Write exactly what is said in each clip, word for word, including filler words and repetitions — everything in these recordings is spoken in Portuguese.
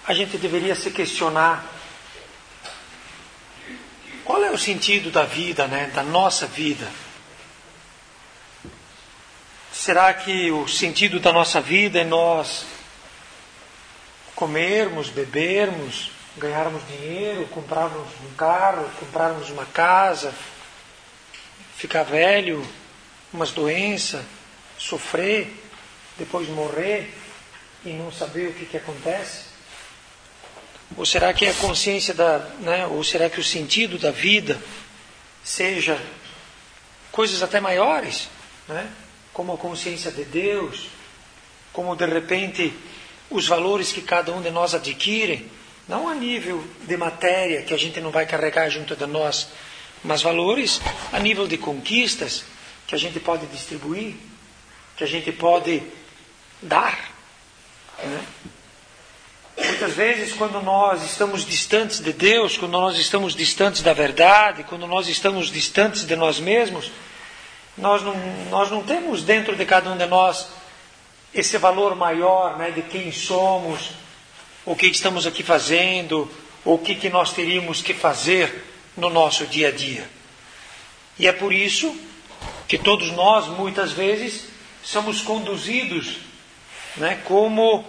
a gente deveria se questionar qual é o sentido da vida, né? Da nossa vida. Será que o sentido da nossa vida é nós comermos, bebermos, ganharmos dinheiro, comprarmos um carro, comprarmos uma casa, ficar velho, umas doenças, sofrer, depois morrer e não saber o que, que acontece? Ou será que a consciência da, né, ou será que o sentido da vida seja coisas até maiores, né? Como a consciência de Deus, como de repente os valores que cada um de nós adquire, não a nível de matéria que a gente não vai carregar junto de nós, mas valores a nível de conquistas que a gente pode distribuir, que a gente pode dar, né? Muitas vezes, quando nós estamos distantes de Deus, quando nós estamos distantes da verdade, quando nós estamos distantes de nós mesmos, nós não, nós não temos dentro de cada um de nós esse valor maior, né, de quem somos, o que estamos aqui fazendo, ou o que, que nós teríamos que fazer no nosso dia a dia. E é por isso que todos nós, muitas vezes, somos conduzidos, né, como,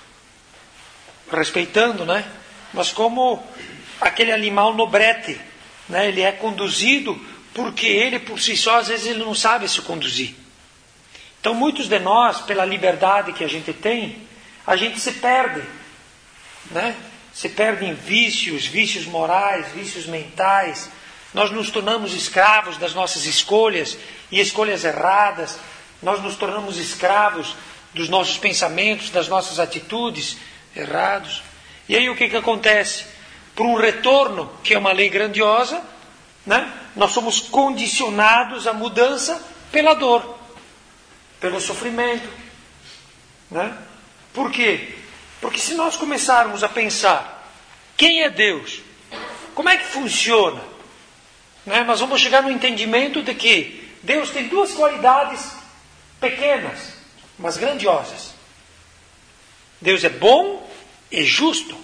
respeitando, né, mas como aquele animal no brete, né, ele é conduzido porque ele, por si só, às vezes ele não sabe se conduzir. Então, muitos de nós, pela liberdade que a gente tem, a gente se perde, né? Se perde em vícios, vícios morais, vícios mentais. Nós nos tornamos escravos das nossas escolhas e escolhas erradas. Nós nos tornamos escravos dos nossos pensamentos, das nossas atitudes errados. E aí o que, que acontece? Por um retorno, que é uma lei grandiosa, né? Nós somos condicionados à mudança pela dor, pelo sofrimento, né? Por quê? Porque se nós começarmos a pensar quem é Deus, como é que funciona, né? Nós vamos chegar no entendimento de que Deus tem duas qualidades pequenas, mas grandiosas. Deus é bom e justo.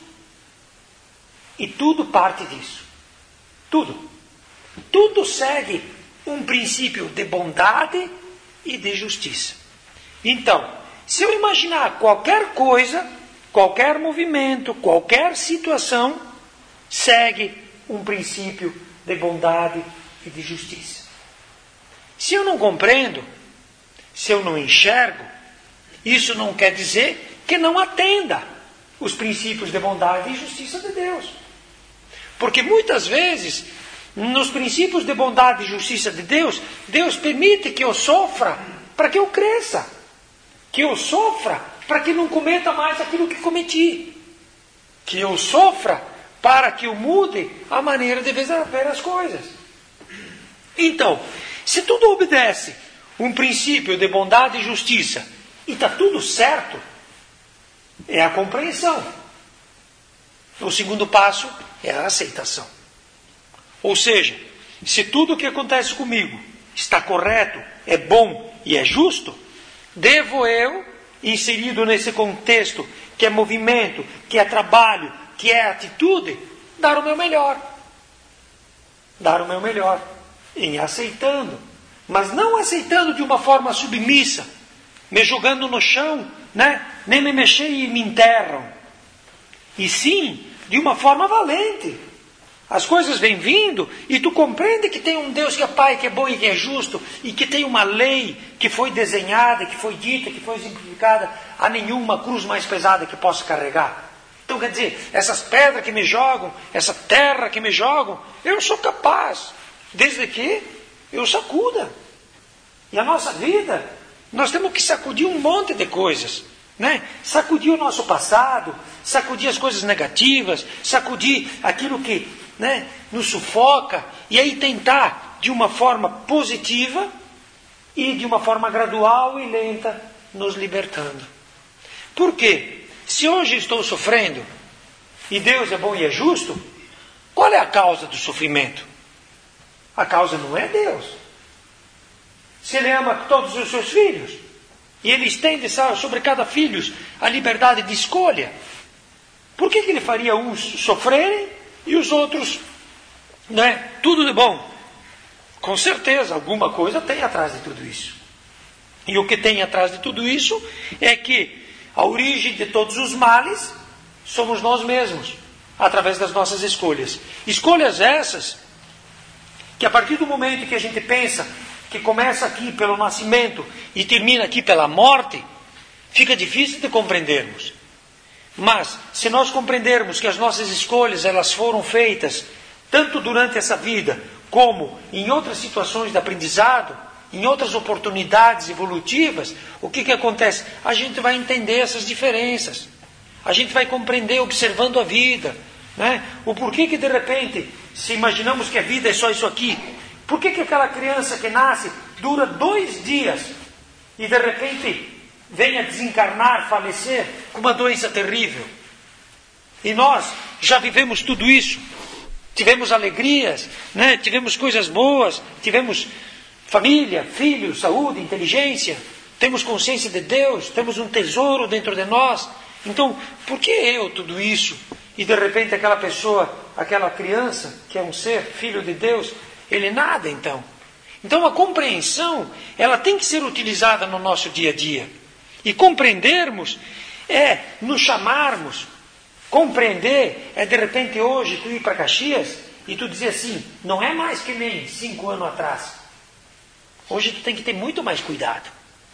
E tudo parte disso. Tudo. Tudo segue um princípio de bondade e de justiça. Então, se eu imaginar qualquer coisa, qualquer movimento, qualquer situação, segue um princípio de bondade e de justiça. Se eu não compreendo, se eu não enxergo, isso não quer dizer que não atenda os princípios de bondade e justiça de Deus. Porque muitas vezes, nos princípios de bondade e justiça de Deus, Deus permite que eu sofra para que eu cresça. Que eu sofra para que não cometa mais aquilo que cometi. Que eu sofra para que eu mude a maneira de ver as coisas. Então, se tudo obedece um princípio de bondade e justiça e está tudo certo, é a compreensão. O segundo passo é a aceitação. Ou seja, se tudo o que acontece comigo está correto, é bom e é justo, devo eu, inserido nesse contexto que é movimento, que é trabalho, que é atitude, dar o meu melhor. Dar o meu melhor. Em aceitando. Mas não aceitando de uma forma submissa, me jogando no chão, né? Nem me mexer e me enterram. E sim, de uma forma valente. As coisas vêm vindo e tu compreende que tem um Deus que é Pai, que é bom e que é justo, e que tem uma lei que foi desenhada, que foi dita, que foi exemplificada, há nenhuma cruz mais pesada que possa carregar. Então quer dizer, essas pedras que me jogam, essa terra que me jogam, eu sou capaz, desde que eu sacuda. E a nossa vida, nós temos que sacudir um monte de coisas, né? Sacudir o nosso passado, sacudir as coisas negativas, sacudir aquilo que, né, nos sufoca, e aí tentar de uma forma positiva e de uma forma gradual e lenta nos libertando. Por quê? Se hoje estou sofrendo e Deus é bom e é justo, qual é a causa do sofrimento? A causa não é Deus. Se Ele ama todos os seus filhos e Ele estende sobre cada filho a liberdade de escolha, Por que, que ele faria uns sofrerem e os outros, né, tudo de bom? Com certeza, alguma coisa tem atrás de tudo isso. E o que tem atrás de tudo isso é que a origem de todos os males somos nós mesmos, através das nossas escolhas. Escolhas essas que a partir do momento que a gente pensa que começa aqui pelo nascimento e termina aqui pela morte, fica difícil de compreendermos. Mas, se nós compreendermos que as nossas escolhas elas foram feitas tanto durante essa vida, como em outras situações de aprendizado, em outras oportunidades evolutivas, o que, que acontece? A gente vai entender essas diferenças. A gente vai compreender observando a vida, né? O porquê que de repente, se imaginamos que a vida é só isso aqui, por que, que aquela criança que nasce dura dois dias e de repente vem a desencarnar, falecer com uma doença terrível? E nós já vivemos tudo isso. Tivemos alegrias, né? Tivemos coisas boas, tivemos família, filhos, saúde, inteligência, temos consciência de Deus, temos um tesouro dentro de nós. Então, por que eu tudo isso? E de repente aquela pessoa, aquela criança, que é um ser, filho de Deus, ele nada então. Então a compreensão, ela tem que ser utilizada no nosso dia a dia. E compreendermos é nos chamarmos. Compreender é de repente hoje tu ir para Caxias e tu dizer assim, não é mais que nem cinco anos atrás. Hoje tu tem que ter muito mais cuidado.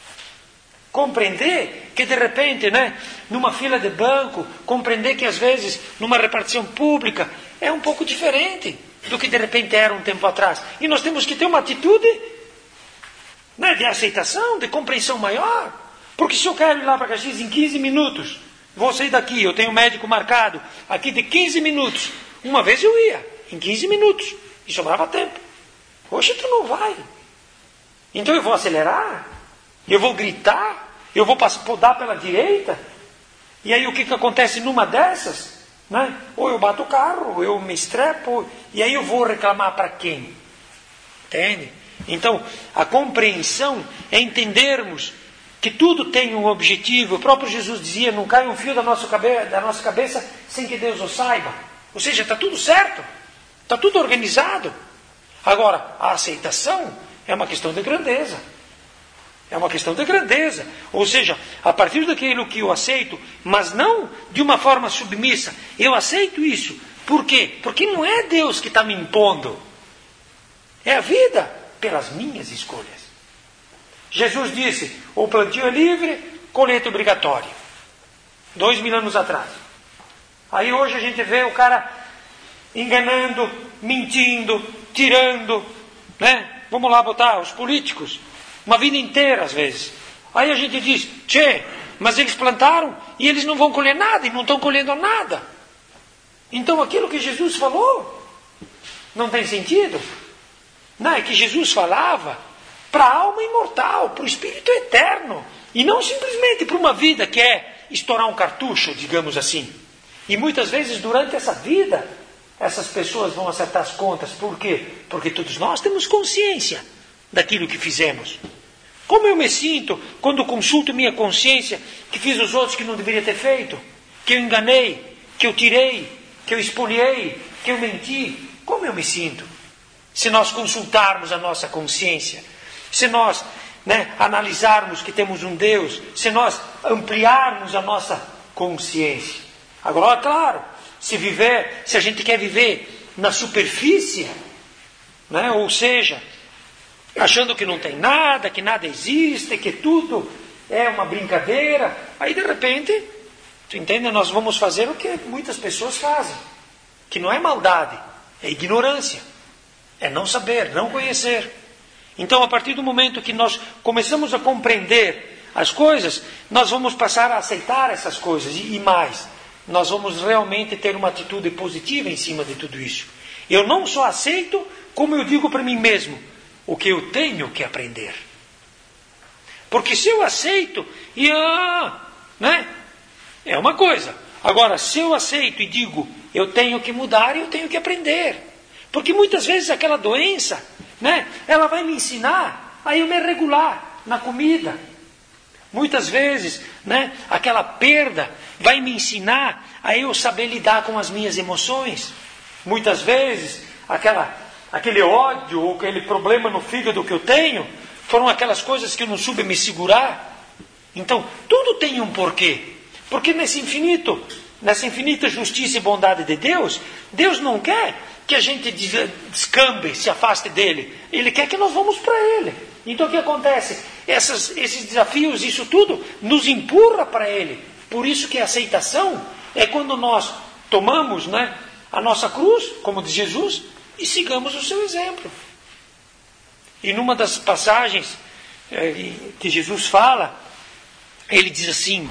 Compreender que de repente, né, numa fila de banco, compreender que às vezes numa repartição pública é um pouco diferente do que de repente era um tempo atrás. E nós temos que ter uma atitude, né, de aceitação, de compreensão maior. Porque se eu quero ir lá para Caxias em quinze minutos, vou sair daqui, eu tenho um médico marcado aqui de quinze minutos. Uma vez eu ia, em quinze minutos, e sobrava tempo. Hoje tu não vai. Então eu vou acelerar, eu vou gritar, eu vou podar pela direita, e aí o que, que acontece numa dessas? Né? Ou eu bato o carro, ou eu me estrepo, e aí eu vou reclamar para quem? Entende? Então, a compreensão é entendermos que tudo tem um objetivo. O próprio Jesus dizia, não cai um fio da nossa cabeça, da nossa cabeça sem que Deus o saiba. Ou seja, está tudo certo, está tudo organizado. Agora, a aceitação é uma questão de grandeza. É uma questão de grandeza. Ou seja, a partir daquilo que eu aceito, mas não de uma forma submissa. Eu aceito isso. Por quê? Porque não é Deus que está me impondo. É a vida pelas minhas escolhas. Jesus disse, o plantio é livre, colheita obrigatória. Dois mil anos atrás. Aí hoje a gente vê o cara enganando, mentindo, tirando, né? Vamos lá botar os políticos, uma vida inteira às vezes. Aí a gente diz, tchê, mas eles plantaram e eles não vão colher nada, e não estão colhendo nada. Então aquilo que Jesus falou não tem sentido. Não, é que Jesus falava para a alma imortal, para o espírito eterno, e não simplesmente para uma vida que é estourar um cartucho, digamos assim. E muitas vezes durante essa vida essas pessoas vão acertar as contas. Por quê? Porque todos nós temos consciência daquilo que fizemos. Como eu me sinto quando consulto minha consciência que fiz os outros que não deveria ter feito? Que eu enganei, que eu tirei, que eu espoliei, que eu menti? Como eu me sinto? Se nós consultarmos a nossa consciência, se nós, né, analisarmos que temos um Deus, se nós ampliarmos a nossa consciência. Agora, claro, se viver, se a gente quer viver na superfície, né, ou seja, achando que não tem nada, que nada existe, que tudo é uma brincadeira, aí de repente, tu entende? Nós vamos fazer o que muitas pessoas fazem, que não é maldade, é ignorância, é não saber, não conhecer. Então, a partir do momento que nós começamos a compreender as coisas, nós vamos passar a aceitar essas coisas, e mais, nós vamos realmente ter uma atitude positiva em cima de tudo isso. Eu não só aceito, como eu digo para mim mesmo, o que eu tenho que aprender. Porque se eu aceito, e ah, né, é uma coisa. Agora, se eu aceito e digo, eu tenho que mudar, eu tenho que aprender. Porque muitas vezes aquela doença, né, ela vai me ensinar a eu me regular na comida, Muitas vezes, né, aquela perda vai me ensinar a eu saber lidar com as minhas emoções. Muitas vezes, aquela, aquele ódio ou aquele problema no fígado que eu tenho, foram aquelas coisas que eu não soube me segurar. Então, tudo tem um porquê. Porque nesse infinito, nessa infinita justiça e bondade de Deus, Deus não quer que a gente descambe, se afaste dele. Ele quer que nós vamos para ele. Então o que acontece? Essas, esses desafios, isso tudo, nos empurra para ele. Por isso que a aceitação é quando nós tomamos, né, a nossa cruz, como diz Jesus, e sigamos o seu exemplo. E numa das passagens é, que Jesus fala, ele diz assim: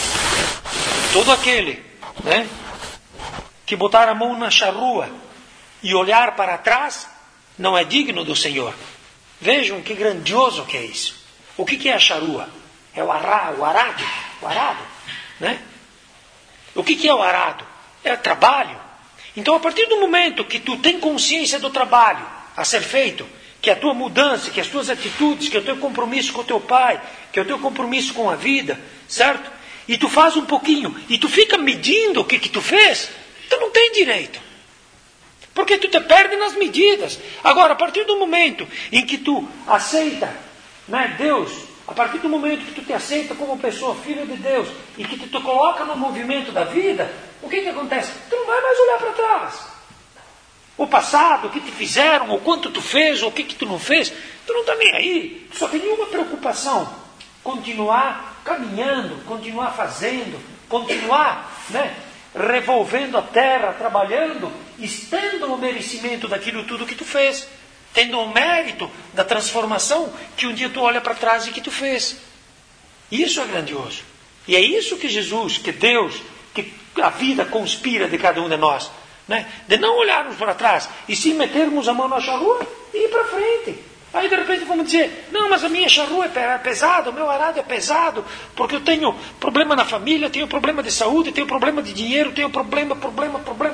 todo aquele, né, que botar a mão na charrua e olhar para trás, não é digno do Senhor. Vejam que grandioso que é isso. O que, que é a charrua? É o arado, o arado, o arado, né? O que, que é o arado? É o trabalho. Então, a partir do momento que tu tem consciência do trabalho a ser feito, que a tua mudança, que as tuas atitudes, que o teu compromisso com o teu pai, que o teu compromisso com a vida, certo? E tu faz um pouquinho, e tu fica medindo o que, que tu fez, tu não tem direito. Porque tu te perde nas medidas. Agora, a partir do momento em que tu aceita, né, Deus, a partir do momento que tu te aceita como pessoa, filho de Deus, e que tu te coloca no movimento da vida, o que que acontece? Tu não vai mais olhar para trás. O passado, o que te fizeram, o quanto tu fez, ou o que que tu não fez, tu não está nem aí. Tu só tem uma preocupação: continuar caminhando, continuar fazendo, continuar, né, revolvendo a terra, trabalhando, estendo o merecimento daquilo tudo que tu fez, tendo o mérito da transformação que um dia tu olha para trás e que tu fez. Isso é grandioso. E é isso que Jesus, que Deus, que a vida conspira de cada um de nós, né? De não olharmos para trás e sim metermos a mão na charrua e ir para frente. Aí de repente vamos dizer: não, mas a minha charrua é pesada, o meu arado é pesado, porque eu tenho problema na família, tenho problema de saúde, tenho problema de dinheiro, tenho problema, problema, problema.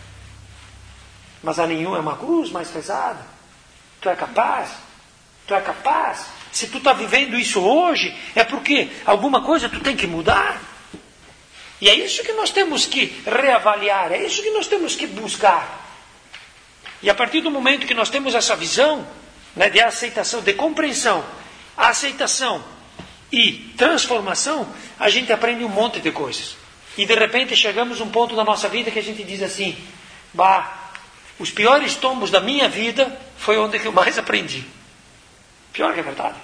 Mas a nenhum é uma cruz mais pesada. Tu é capaz, tu é capaz. Se tu está vivendo isso hoje, é porque alguma coisa tu tem que mudar. E é isso que nós temos que reavaliar, é isso que nós temos que buscar. E a partir do momento que nós temos essa visão, né, de aceitação, de compreensão, aceitação e transformação, a gente aprende um monte de coisas. E de repente chegamos a um ponto da nossa vida que a gente diz assim: bah, os piores tombos da minha vida foi onde que eu mais aprendi. Pior que é verdade.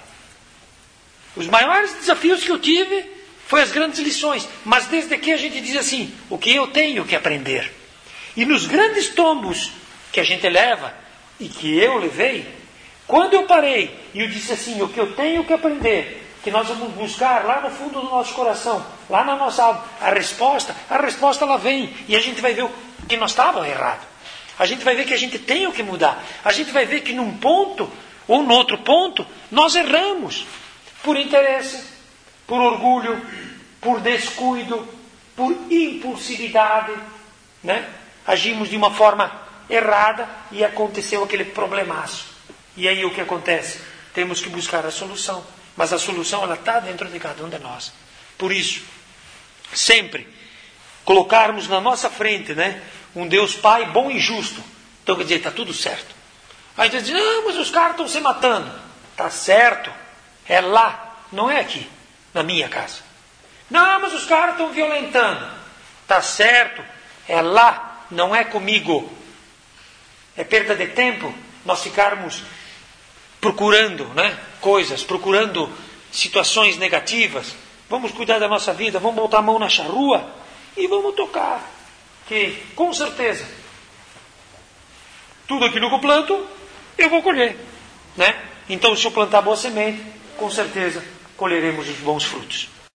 Os maiores desafios que eu tive foi as grandes lições. Mas desde que a gente diz assim: o que eu tenho que aprender? E nos grandes tombos que a gente leva, e que eu levei, quando eu parei e eu disse assim: o que eu tenho que aprender, que nós vamos buscar lá no fundo do nosso coração, lá na nossa alma, a resposta, a resposta ela vem. E a gente vai ver que nós estávamos errados. A gente vai ver que a gente tem o que mudar. A gente vai ver que num ponto, ou no outro ponto, nós erramos. Por interesse, por orgulho, por descuido, por impulsividade, né? Agimos de uma forma errada e aconteceu aquele problemaço. E aí o que acontece? Temos que buscar a solução. Mas a solução ela está dentro de cada um de nós. Por isso, sempre colocarmos na nossa frente, né, um Deus Pai bom e justo. Então quer dizer, está tudo certo. Aí a gente diz: não, mas os caras estão se matando. Está certo. É lá, não é aqui, na minha casa. Não, mas os caras estão violentando. Está certo. É lá, não é comigo. É perda de tempo nós ficarmos procurando, né, coisas, procurando situações negativas. Vamos cuidar da nossa vida, vamos botar a mão na charrua e vamos tocar. Que, com certeza, tudo aquilo que eu planto, eu vou colher, né? Então, se eu plantar boa semente, com certeza colheremos os bons frutos.